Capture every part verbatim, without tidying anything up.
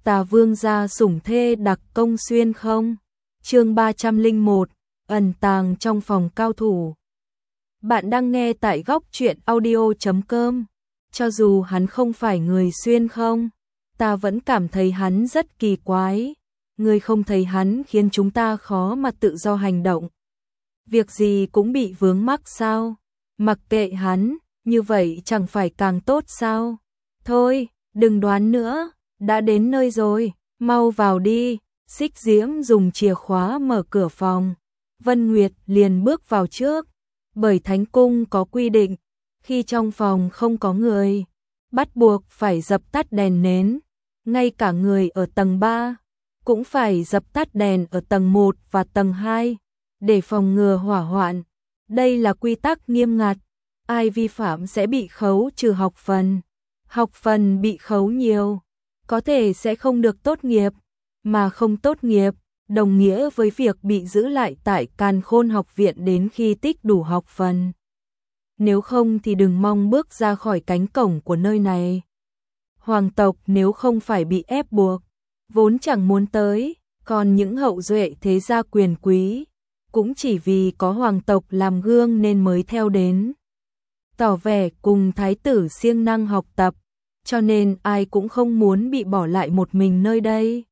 Tà Vương gia sủng thê đặc công xuyên không? Chương ba trăm lẻ một, ẩn tàng trong phòng cao thủ. Bạn đang nghe tại góc truyện audio chấm com. Cho dù hắn không phải người xuyên không, ta vẫn cảm thấy hắn rất kỳ quái. Ngươi không thấy hắn khiến chúng ta khó mà tự do hành động. Việc gì cũng bị vướng mắc sao? Mặc kệ hắn, như vậy chẳng phải càng tốt sao? Thôi, đừng đoán nữa, đã đến nơi rồi, mau vào đi. Xích Diễm dùng chìa khóa mở cửa phòng. Vân Nguyệt liền bước vào trước, bởi Thánh Cung có quy định, khi trong phòng không có người, bắt buộc phải dập tắt đèn nến, ngay cả người ở tầng ba cũng phải dập tắt đèn ở tầng một và tầng hai để phòng ngừa hỏa hoạn. Đây là quy tắc nghiêm ngặt, ai vi phạm sẽ bị khấu trừ học phần. Học phần bị khấu nhiều, có thể sẽ không được tốt nghiệp, mà không tốt nghiệp đồng nghĩa với việc bị giữ lại tại Càn Khôn học viện đến khi tích đủ học phần. Nếu không thì đừng mong bước ra khỏi cánh cổng của nơi này. Hoàng tộc nếu không phải bị ép buộc, vốn chẳng muốn tới, còn những hậu duệ thế gia quyền quý, cũng chỉ vì có hoàng tộc làm gương nên mới theo đến. Tỏ vẻ cùng thái tử siêng năng học tập, cho nên ai cũng không muốn bị bỏ lại một mình nơi đây.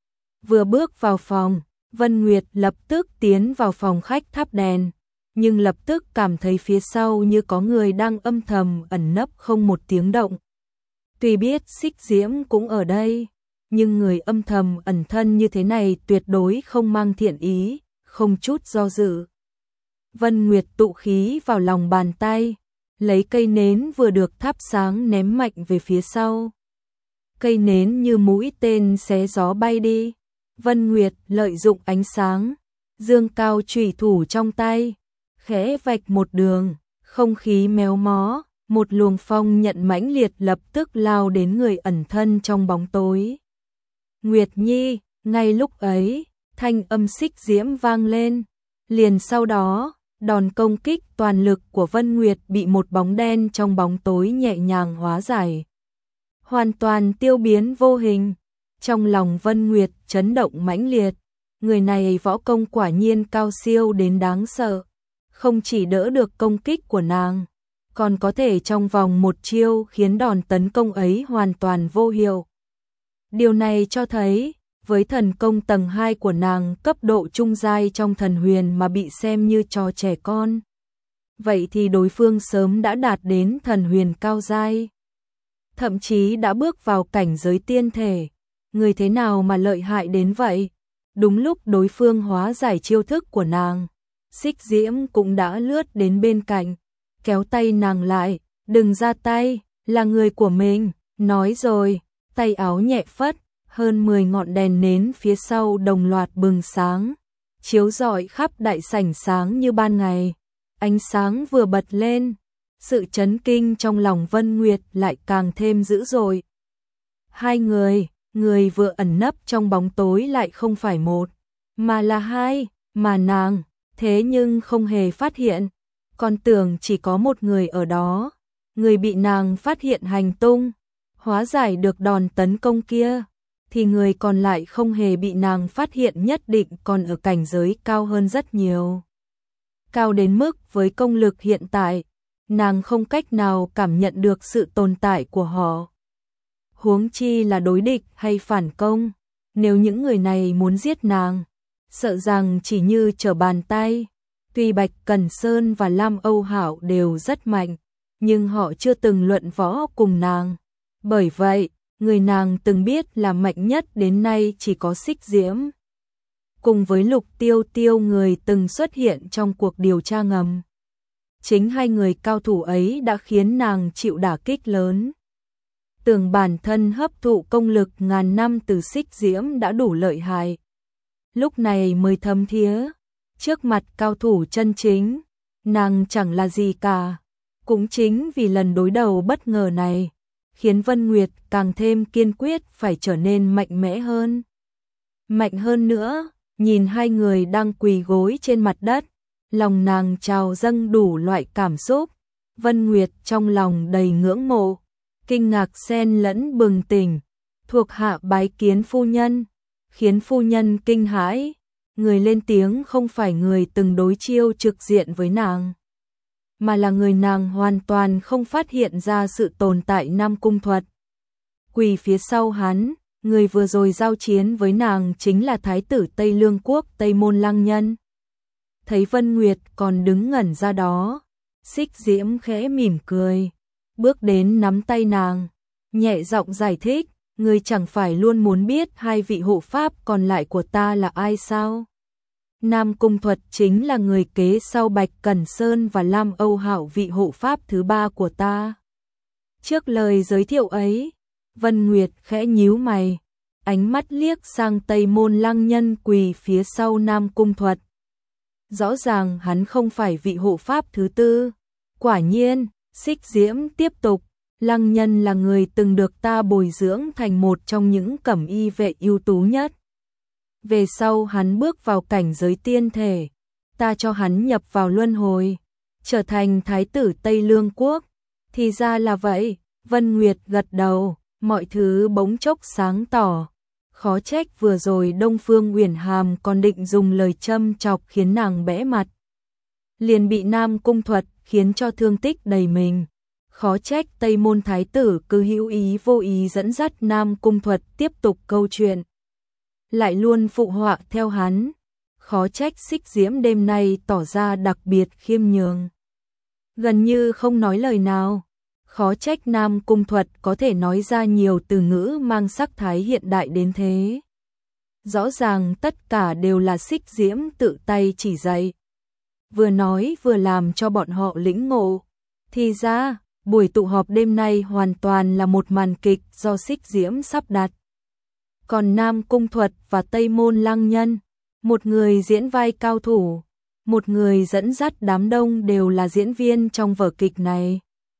Vừa bước vào phòng, Vân Nguyệt lập tức tiến vào phòng khách thắp đèn, nhưng lập tức cảm thấy phía sau như có người đang âm thầm ẩn nấp không một tiếng động. Tuy biết Xích Diễm cũng ở đây, nhưng người âm thầm ẩn thân như thế này tuyệt đối không mang thiện ý, không chút do dự. Vân Nguyệt tụ khí vào lòng bàn tay, lấy cây nến vừa được thắp sáng ném mạnh về phía sau. Cây nến như mũi tên xé gió bay đi. Vân Nguyệt lợi dụng ánh sáng, dương cao chủy thủ trong tay, khẽ vạch một đường, không khí méo mó, một luồng phong nhận mãnh liệt lập tức lao đến người ẩn thân trong bóng tối. Nguyệt Nhi, ngay lúc ấy, thanh âm Xích Diễm vang lên, liền sau đó, đòn công kích toàn lực của Vân Nguyệt bị một bóng đen trong bóng tối nhẹ nhàng hóa giải, hoàn toàn tiêu biến vô hình. Trong lòng Vân Nguyệt chấn động mãnh liệt, người này võ công quả nhiên cao siêu đến đáng sợ, không chỉ đỡ được công kích của nàng, còn có thể trong vòng một chiêu khiến đòn tấn công ấy hoàn toàn vô hiệu. Điều này cho thấy, với thần công tầng hai của nàng cấp độ trung giai trong thần huyền mà bị xem như trò trẻ con, vậy thì đối phương sớm đã đạt đến thần huyền cao giai, thậm chí đã bước vào cảnh giới tiên thể. Người thế nào mà lợi hại đến vậy? Đúng lúc đối phương hóa giải chiêu thức của nàng, Xích Diễm cũng đã lướt đến bên cạnh, kéo tay nàng lại, đừng ra tay, là người của mình, nói rồi, tay áo nhẹ phất, hơn mười ngọn đèn nến phía sau đồng loạt bừng sáng, chiếu rọi khắp đại sảnh sáng như ban ngày. Ánh sáng vừa bật lên, sự chấn kinh trong lòng Vân Nguyệt lại càng thêm dữ dội. Hai người, người vừa ẩn nấp trong bóng tối lại không phải một, mà là hai, mà nàng, thế nhưng không hề phát hiện, còn tưởng chỉ có một người ở đó, người bị nàng phát hiện hành tung, hóa giải được đòn tấn công kia, thì người còn lại không hề bị nàng phát hiện nhất định còn ở cảnh giới cao hơn rất nhiều. Cao đến mức với công lực hiện tại, nàng không cách nào cảm nhận được sự tồn tại của họ. Huống chi là đối địch hay phản công, nếu những người này muốn giết nàng, sợ rằng chỉ như trở bàn tay. Tuy Bạch Cẩn Sơn và Lam Âu Hạo đều rất mạnh, nhưng họ chưa từng luận võ cùng nàng. Bởi vậy, người nàng từng biết là mạnh nhất đến nay chỉ có Xích Diễm. Cùng với Lục Tiêu Tiêu, người từng xuất hiện trong cuộc điều tra ngầm. Chính hai người cao thủ ấy đã khiến nàng chịu đả kích lớn. Tưởng bản thân hấp thụ công lực ngàn năm từ Xích Diễm đã đủ lợi hại, lúc này mới thấm thía, trước mặt cao thủ chân chính, nàng chẳng là gì cả. Cũng chính vì lần đối đầu bất ngờ này, khiến Vân Nguyệt càng thêm kiên quyết phải trở nên mạnh mẽ hơn. Mạnh hơn nữa, nhìn hai người đang quỳ gối trên mặt đất, lòng nàng trào dâng đủ loại cảm xúc. Vân Nguyệt trong lòng đầy ngưỡng mộ, kinh ngạc xen lẫn bừng tỉnh, Thuộc hạ bái kiến phu nhân, khiến phu nhân kinh hãi. Người lên tiếng không phải người từng đối chiêu trực diện với nàng, mà là người nàng hoàn toàn không phát hiện ra sự tồn tại Nam Cung Thuật. Quỳ phía sau hắn, người vừa rồi giao chiến với nàng chính là Thái tử Tây Lương Quốc Tây Môn Lăng Nhân. Thấy Vân Nguyệt còn đứng ngẩn ra đó, Xích Diễm khẽ mỉm cười, bước đến nắm tay nàng, nhẹ giọng giải thích, người chẳng phải luôn muốn biết hai vị hộ pháp còn lại của ta là ai sao? Nam Cung Thuật chính là người kế sau Bạch Cẩn Sơn và Lam Âu Hạo vị hộ pháp thứ ba của ta. Trước lời giới thiệu ấy, Vân Nguyệt khẽ nhíu mày, ánh mắt liếc sang Tây Môn Lăng Nhân quỳ phía sau Nam Cung Thuật. Rõ ràng hắn không phải vị hộ pháp thứ tư. Quả nhiên, Xích Diễm tiếp tục, Lăng Nhân là người từng được ta bồi dưỡng thành một trong những cẩm y vệ ưu tú nhất. Về sau hắn bước vào cảnh giới tiên thể, ta cho hắn nhập vào luân hồi, trở thành Thái tử Tây Lương Quốc. Thì ra là vậy, Vân Nguyệt gật đầu, mọi thứ bỗng chốc sáng tỏ. Khó trách vừa rồi Đông Phương Uyển Hàm còn định dùng lời châm chọc khiến nàng bẽ mặt, liền bị Nam Cung Thuật khiến cho thương tích đầy mình. Khó trách Tây Môn Thái tử cứ hữu ý vô ý dẫn dắt Nam Cung Thuật tiếp tục câu chuyện, lại luôn phụ họa theo hắn. Khó trách Xích Diễm đêm nay tỏ ra đặc biệt khiêm nhường, gần như không nói lời nào. Khó trách Nam Cung Thuật có thể nói ra nhiều từ ngữ mang sắc thái hiện đại đến thế. Rõ ràng tất cả đều là Xích Diễm tự tay chỉ dạy, vừa nói vừa làm cho bọn họ lĩnh ngộ. Thì ra, buổi tụ họp đêm nay hoàn toàn là một màn kịch do Xích Diễm sắp đặt. Còn Nam Cung Thuật và Tây Môn Lăng Nhân, một người diễn vai cao thủ, một người dẫn dắt đám đông đều là diễn viên trong vở kịch này.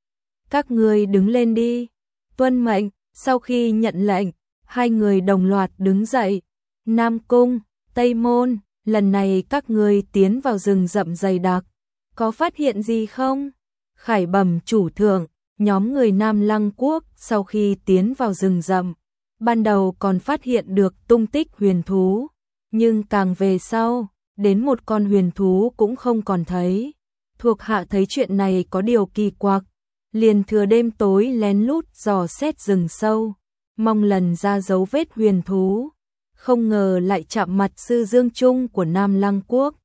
Các người đứng lên đi. Tuân mệnh. Sau khi nhận lệnh, hai người đồng loạt đứng dậy. Nam Cung, Tây Môn, lần này các người tiến vào rừng rậm dày đặc, có phát hiện gì không? Khải bẩm chủ thượng, nhóm người Nam Lăng Quốc sau khi tiến vào rừng rậm, ban đầu còn phát hiện được tung tích huyền thú, nhưng càng về sau, đến một con huyền thú cũng không còn thấy. Thuộc hạ thấy chuyện này có điều kỳ quặc, liền thừa đêm tối lén lút dò xét rừng sâu, mong lần ra dấu vết huyền thú, không ngờ lại chạm mặt sư Dương Trung của Nam Lăng Quốc.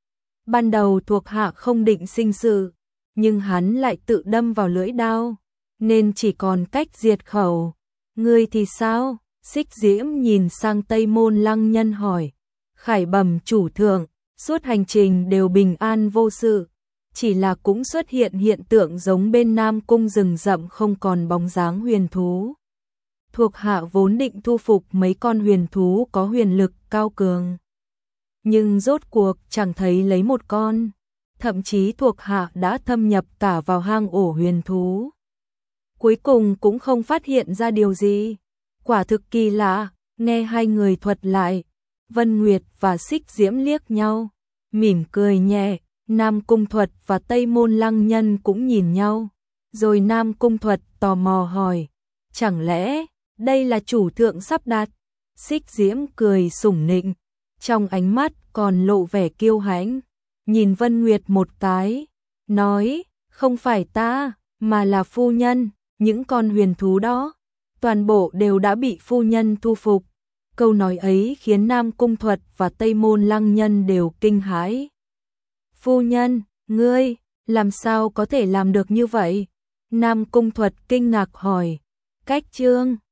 Ban đầu thuộc hạ không định sinh sự, nhưng hắn lại tự đâm vào lưỡi đao, nên chỉ còn cách diệt khẩu. Ngươi thì sao? Xích Diễm nhìn sang Tây Môn Lăng Nhân hỏi. Khải bẩm chủ thượng, suốt hành trình đều bình an vô sự, chỉ là cũng xuất hiện hiện tượng giống bên Nam Cung rừng rậm không còn bóng dáng huyền thú. Thuộc hạ vốn định thu phục mấy con huyền thú có huyền lực cao cường, nhưng rốt cuộc chẳng thấy lấy một con, thậm chí thuộc hạ đã thâm nhập cả vào hang ổ huyền thú, cuối cùng cũng không phát hiện ra điều gì. Quả thực kỳ lạ. Nghe hai người thuật lại, Vân Nguyệt và Xích Diễm liếc nhau, mỉm cười nhẹ. Nam Cung Thuật và Tây Môn Lăng Nhân cũng nhìn nhau, rồi Nam Cung Thuật tò mò hỏi, chẳng lẽ đây là chủ thượng sắp đặt? Xích Diễm cười sủng nịnh, trong ánh mắt còn lộ vẻ kiêu hãnh, nhìn Vân Nguyệt một cái, nói, không phải ta, mà là phu nhân, những con huyền thú đó, toàn bộ đều đã bị phu nhân thu phục. Câu nói ấy khiến Nam Cung Thuật và Tây Môn Lăng Nhân đều kinh hãi. Phu nhân, ngươi, làm sao có thể làm được như vậy? Nam Cung Thuật kinh ngạc hỏi. Cách chương